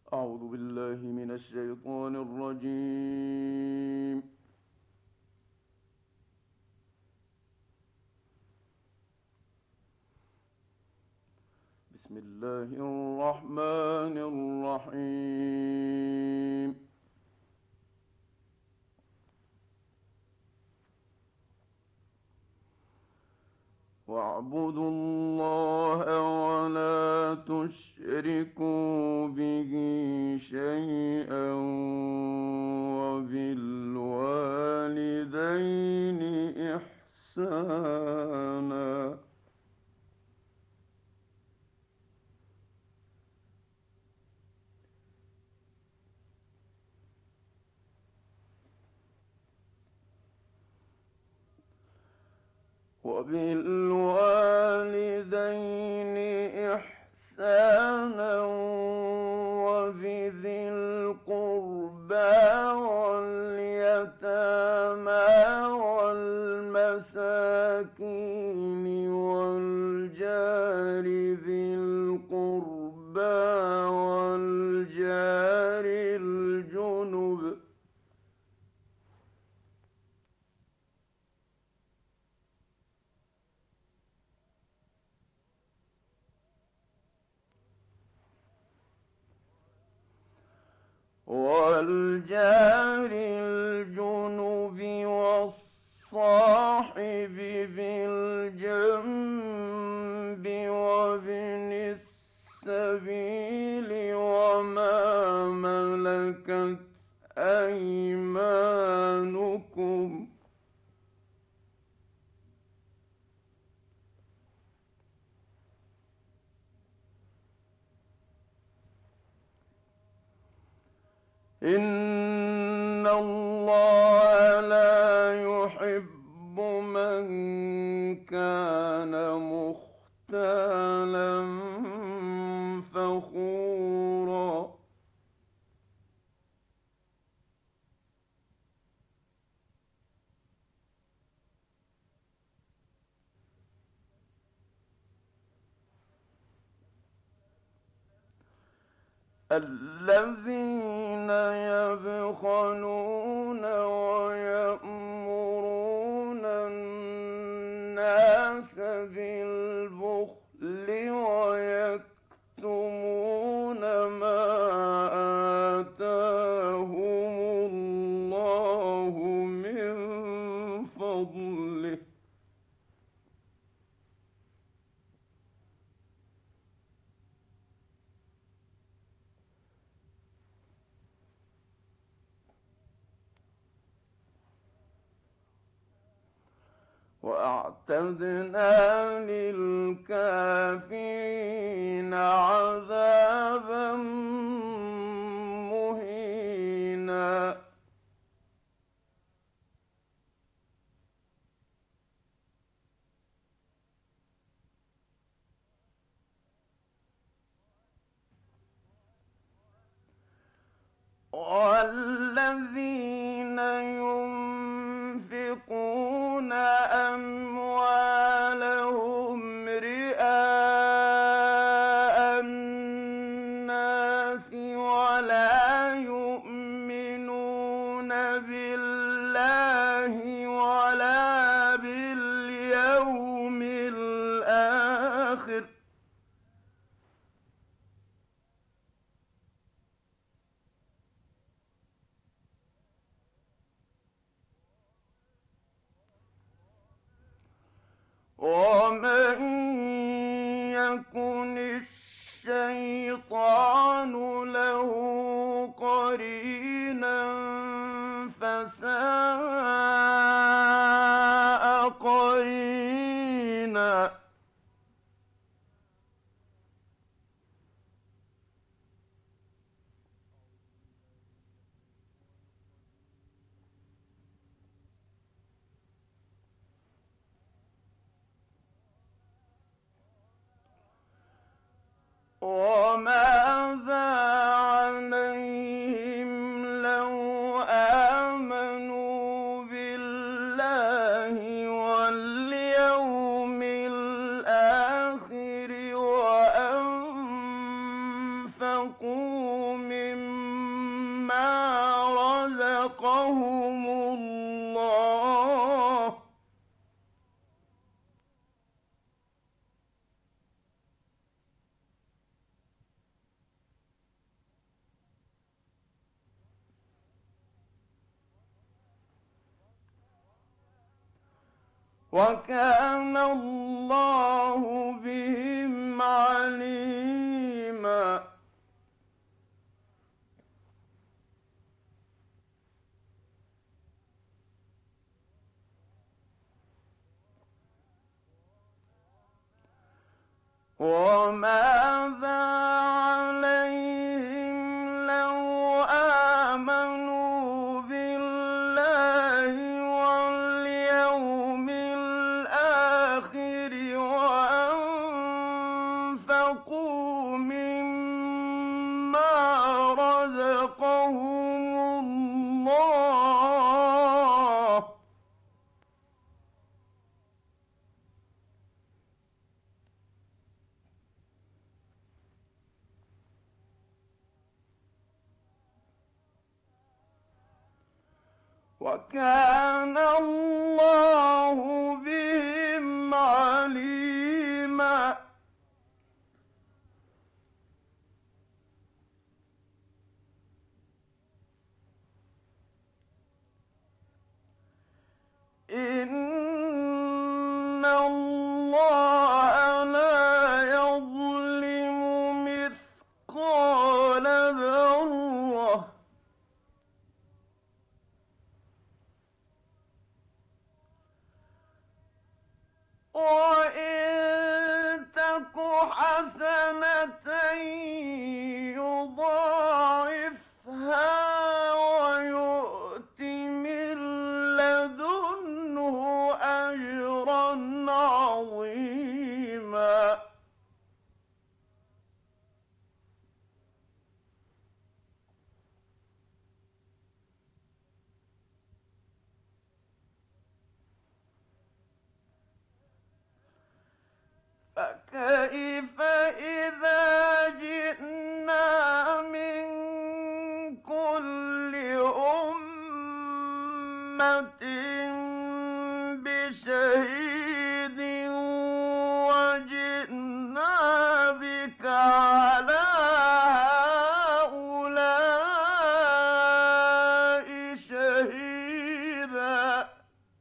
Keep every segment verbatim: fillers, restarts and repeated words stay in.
أعوذ بالله من الشيطان الرجيم. بسم الله الرحمن الرحيم. واعبدوا الله ولا تشركوا به شيئا وبالوالدين إحسانا. وبالوالدين إحسانا وبذي القربى واليتامى والمساكين والجار ذي القربى والجار الجنب والجار الجنب والصاحب بالجنب وابن السبيل وما ملكت أيمانكم إن الله لا يحب من كان مختالا فخورا. الذين يبخلون ويأمرون الناس بالبخل ويكتمون ما آتاهم الله من فضله وأعتدنا للكافرين عذابا مهينا. والذين ينفقون أموالهم رئاء الناس ولا يؤمنون بالله ولا باليوم الآخر ومن يكن الشيطان له قرينا فساء قرينا. وماذا عليهم لو آمنوا بالله واليوم الآخر وكان الله بهم عليما. وماذا عليهم لو آمنوا بالله واليوم الآخر وأنفقوا مما رزقهم الله. وكان الله بهم عليما. إن الله لا يظلم مثقال ذرة وإن تك حسنة يضاعفها ويؤت من لدنه أجرا عظيما. فكيف إذا جئنا من كل أمة بشهيد وجئنا بك على هؤلاء شهيدا.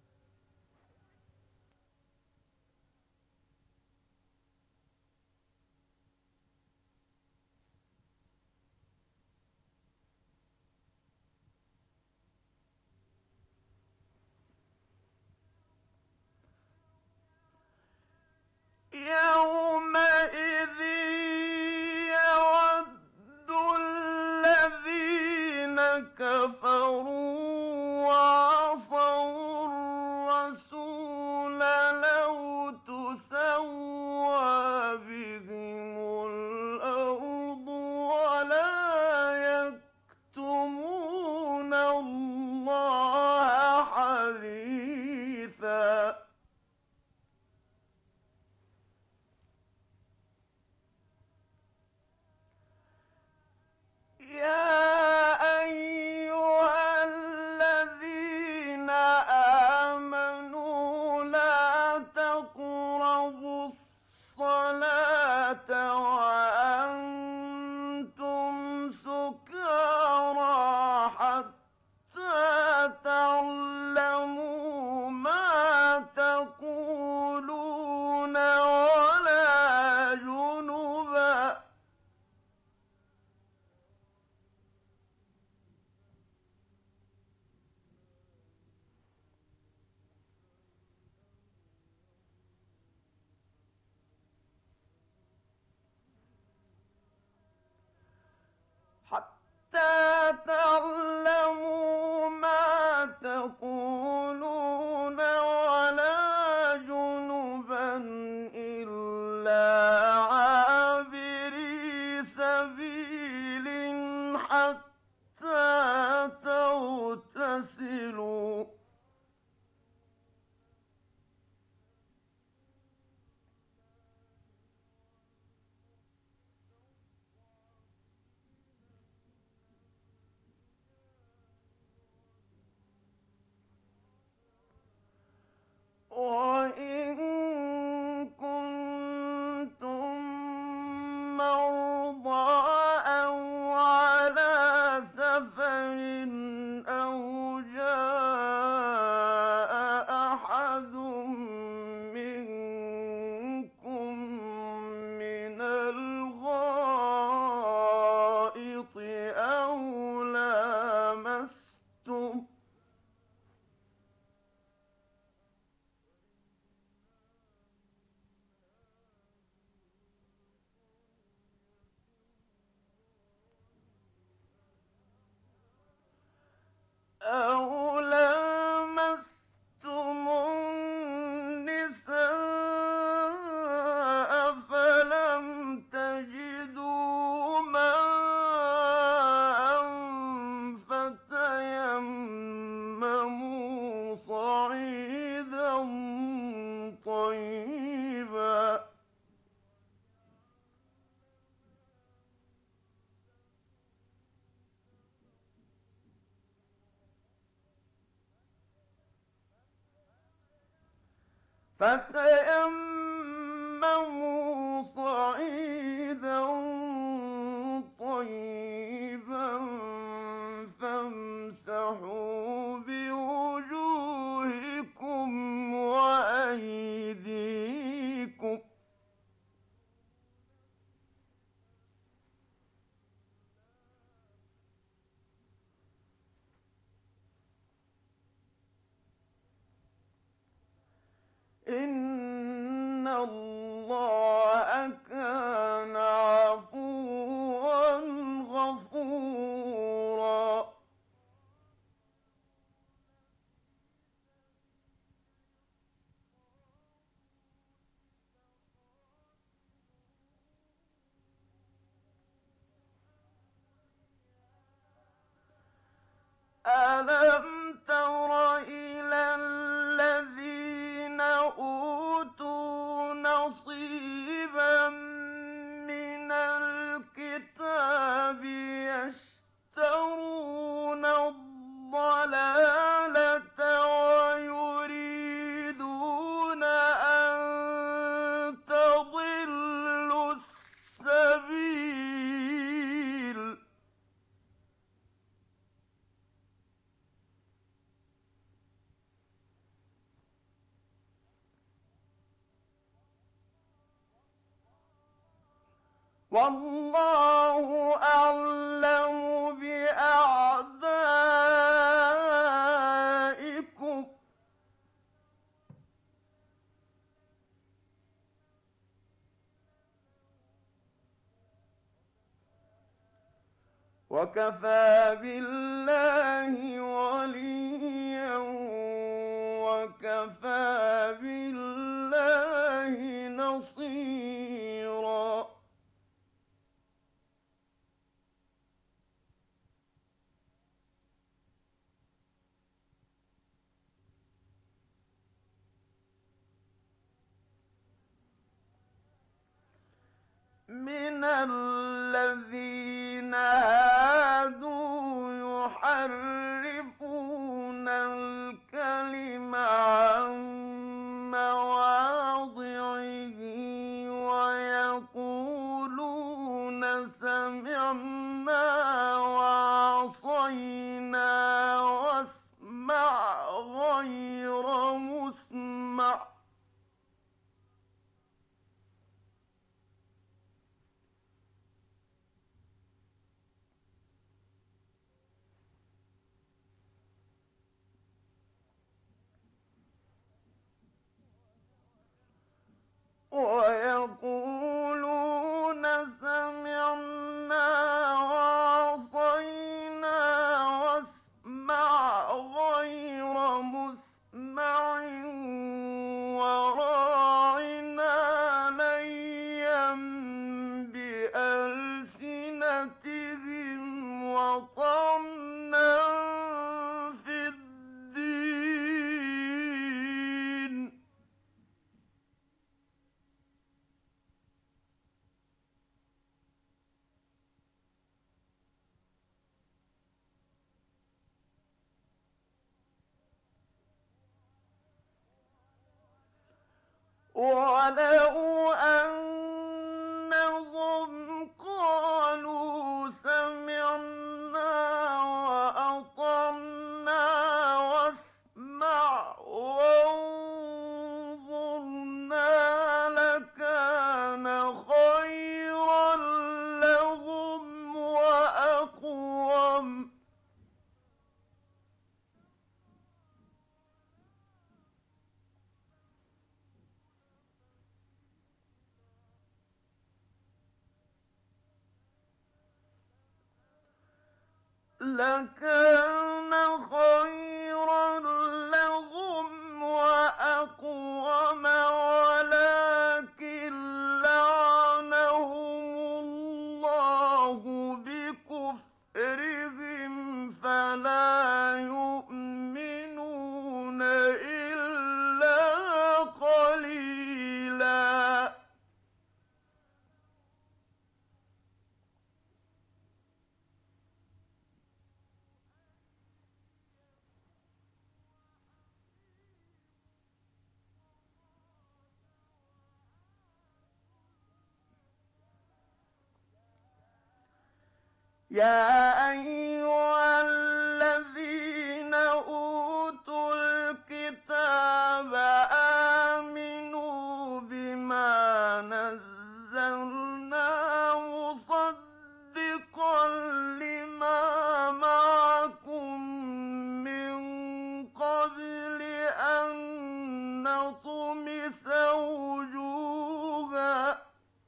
يومئذ يود الذين كفروا وعصوا الرسول لو تسوى بهم الأرض ولا يكتمون الله حديثا. يا أيها الذين آمنوا لا تقربوا الصلاة وأنتم سكارى حتى تعلموا ما تقولون ولا جنبا حتى تعلموا ما تقولون ولا جنبا إلا عابري سبيل حتى تغتسلوا. وإن كنتم أَوْ لَامَسْتُمُ النِّسَاءَ فَلَمْ تَجِدُوا مَاءً فَتَيَمَّمُوا صَعِيدًا طَيِّبًا فتيمموا صعيدا طيبا فامسحوا بوجوهكم وأيديكم إِنَّ اللَّهَ كَانَ عَفُوًّا غَفُورًا. أَلَمْ تَرَ إِلَى الَّذِينَ أُوتُوا نَصِيبًا مِّنَ الْكِتَابِ يَشْتَرُونَ الضَّلَالَةَ وَيُرِيدُونَ أَن تَضِلُّوا السَّبِيلَ وَاللَّهُ أَعْلَمُ بِأَعْدَائِكُمْ ۚ وَكَفَىٰ بِاللَّهِ وَلِيًّا وَكَفَىٰ بِاللَّهِ نَصِيرًا. مِنَ الَّذِينَ هَادُوا يُحَرِّفُونَ الْكَلِمَ عَن مَّوَاضِعِهِ وَيَقُولُونَ سَمِعْنَا وَعَصَيْنَا وَاسْمَعْ غَيْرَ مُسْمَعٍ ۖ وَيَقُولُونَ سَمِعْنَا وَعَصَيْنَا وَاسْمَعْ غَيْرَ مُسْمَعٍ وَرَاعِنَا لَيًّا بِأَلْسِنَتِهِمْ وَطَعْنًا فِي الدِّينِ ۚ وَلَوْ أَنَّهُمْ قَالُوا سَمِعْنَا وَأَطَعْنَا وَاسْمَعْ وَانظُرْنَا لَكَانَ خَيْرًا لَّهُمْ وَأَقْوَمَ. لَكَانَ خَيْرًا يا أيها الذين أوتوا الكتاب آمنوا بما نزلنا مصدقا لما معكم من قبل أن نطمس وجوها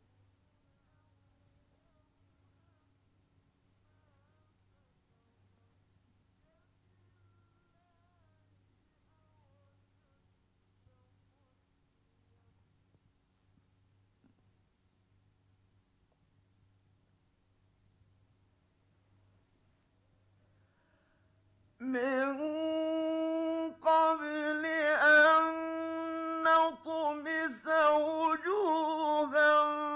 من قبل أن نطمس وجوها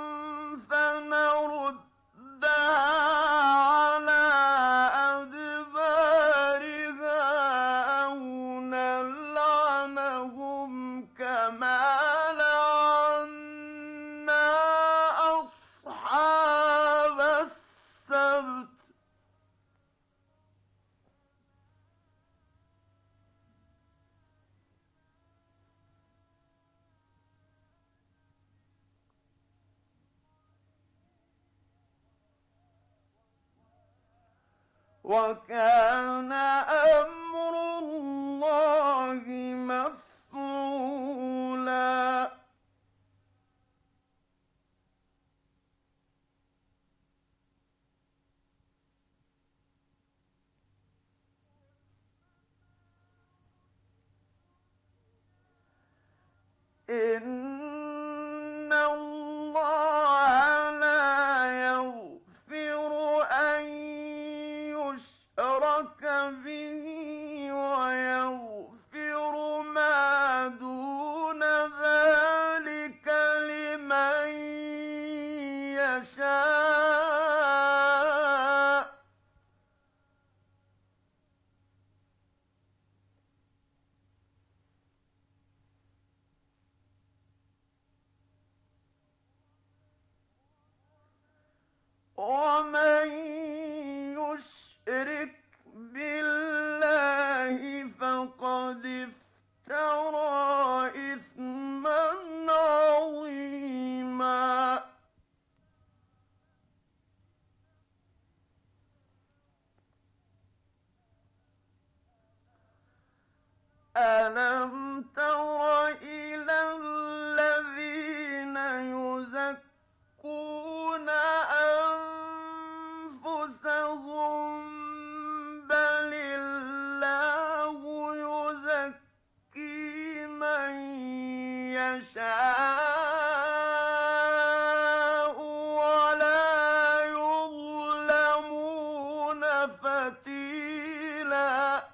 فنردها على أدبارها أو نلعنهم كما لعنا أصحاب السبت وكان أمر الله مفعولا إن الله لا يغفر أن يشرك به ويغفر ما دون ذلك لمن يشاء ومن يشرك بالله فقد افترى إثما عظيما ألم تر إلى الذين يزكون أنفسهم بل الله يزكي من يشاء ولا يظلمون فتيلا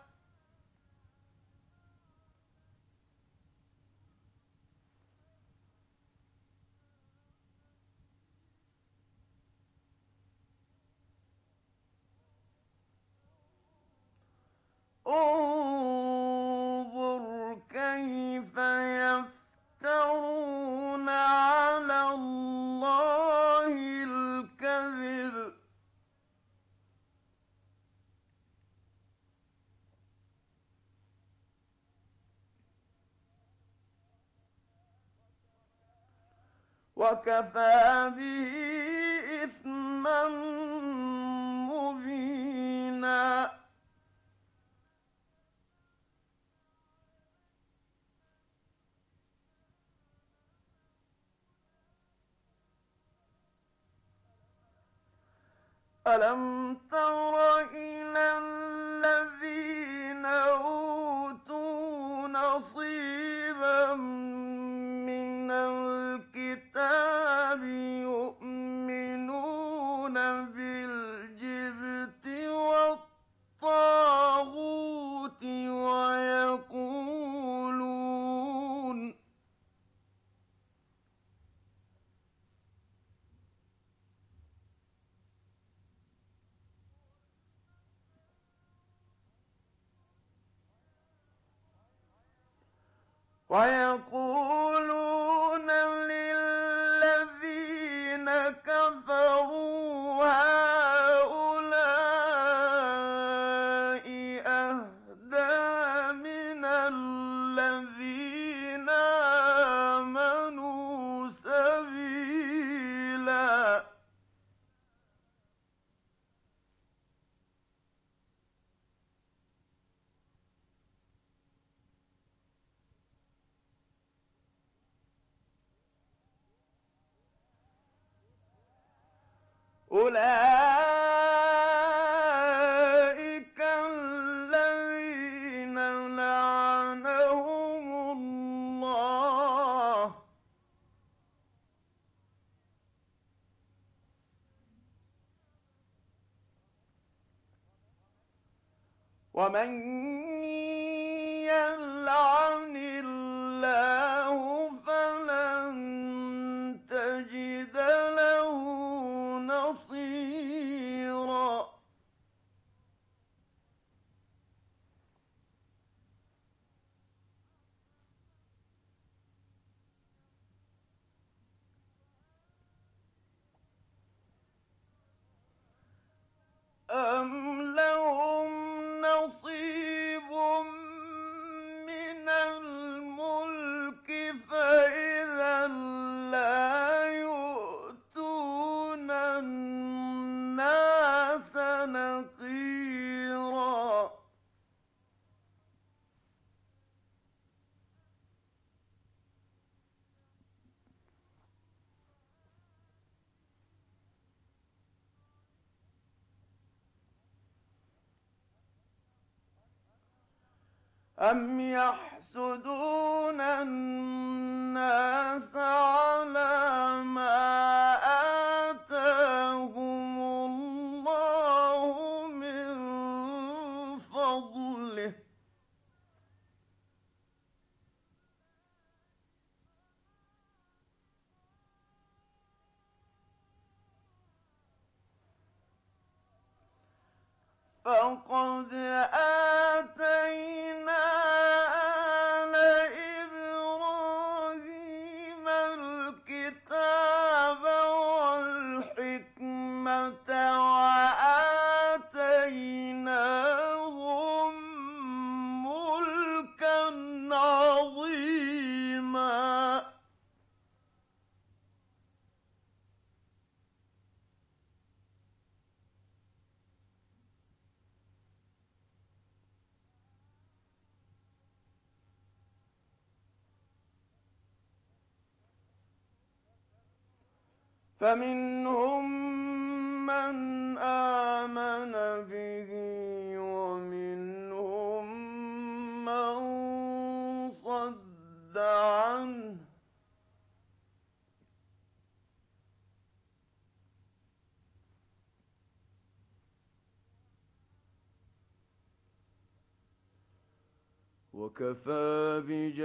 انظر كيف يفترون على الله الكذب وكفى به إثما مبينا ألم تر إلى الذين أوتوا نصيبا من الكتاب يؤمنون بالجبت والطاغوت ويقولون ويقولون للذين كفروا هؤلاء أولئك الذين لعنهم الله ومن يلعن الله فلن تجد له نصيرا أم لهم نصيب من الملك فإذا لا يؤتون الناس نقيرا أم يحسدون الناس على ما آتاهم الله من فضله فقد آتينا آل إبراهيم الكتاب والحكمة وآتيناهم ملكا عظيما فمنهم من آمن به ومنهم من صد عنه وكفى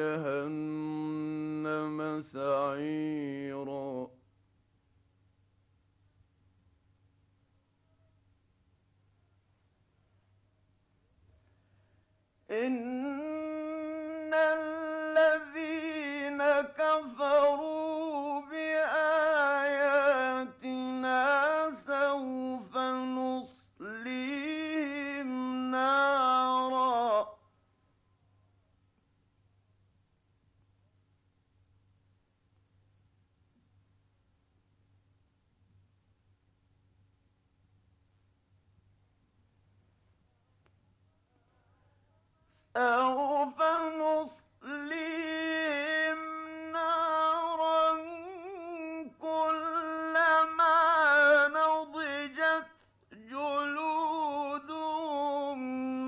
بجهنم سعيرا إن الذين كفروا بآياتنا سوف نصليهم نارا سوف نصليهم نارا كلما نضجت جلودهم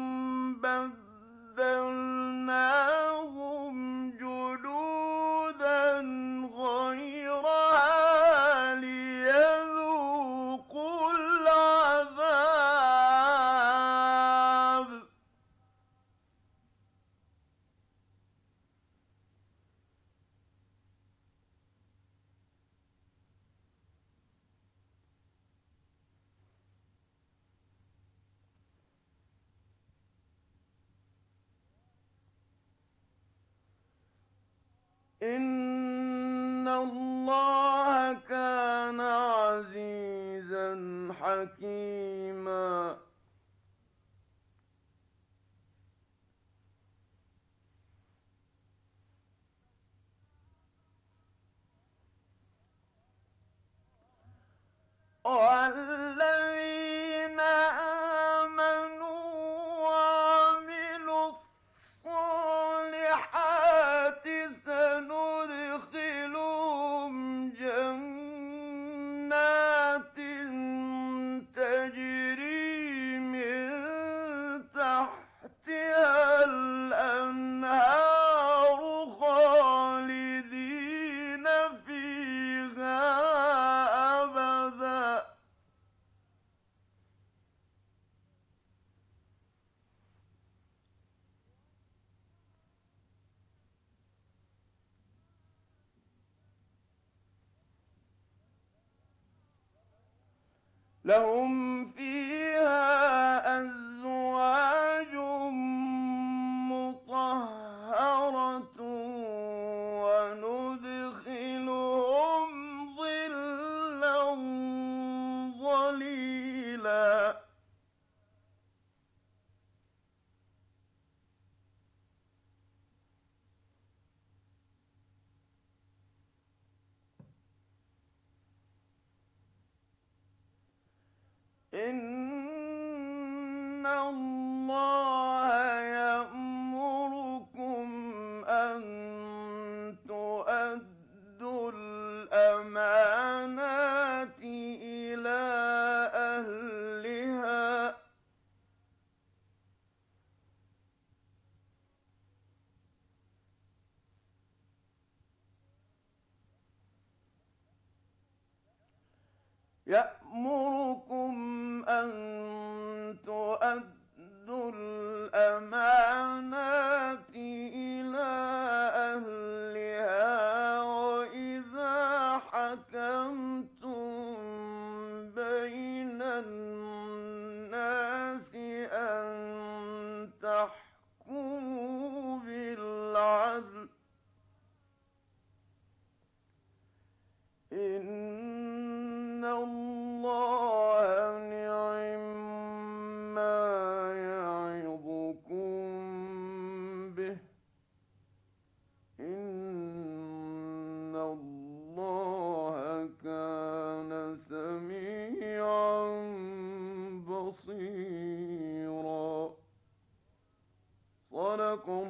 بدلناهم جلودا غيرها ليذوقوا العذاب إن الله كان عزيزا حكيما والذين آمنوا وعملوا الصالحات سندخلهم جنات لهم فيها أزواج مطهرة وندخلهم ظلا ظليلا. إن الله يأمركم أن تؤدوا الأمانات إلى أهلها يأمركم أن تؤدوا الأمانات إلى أهلها وإذا حكمتم بين الناس أن تحكموا بالعدل. إن الله نعم ما يعظكم به. إن الله كان سميعا بصيرا. صدق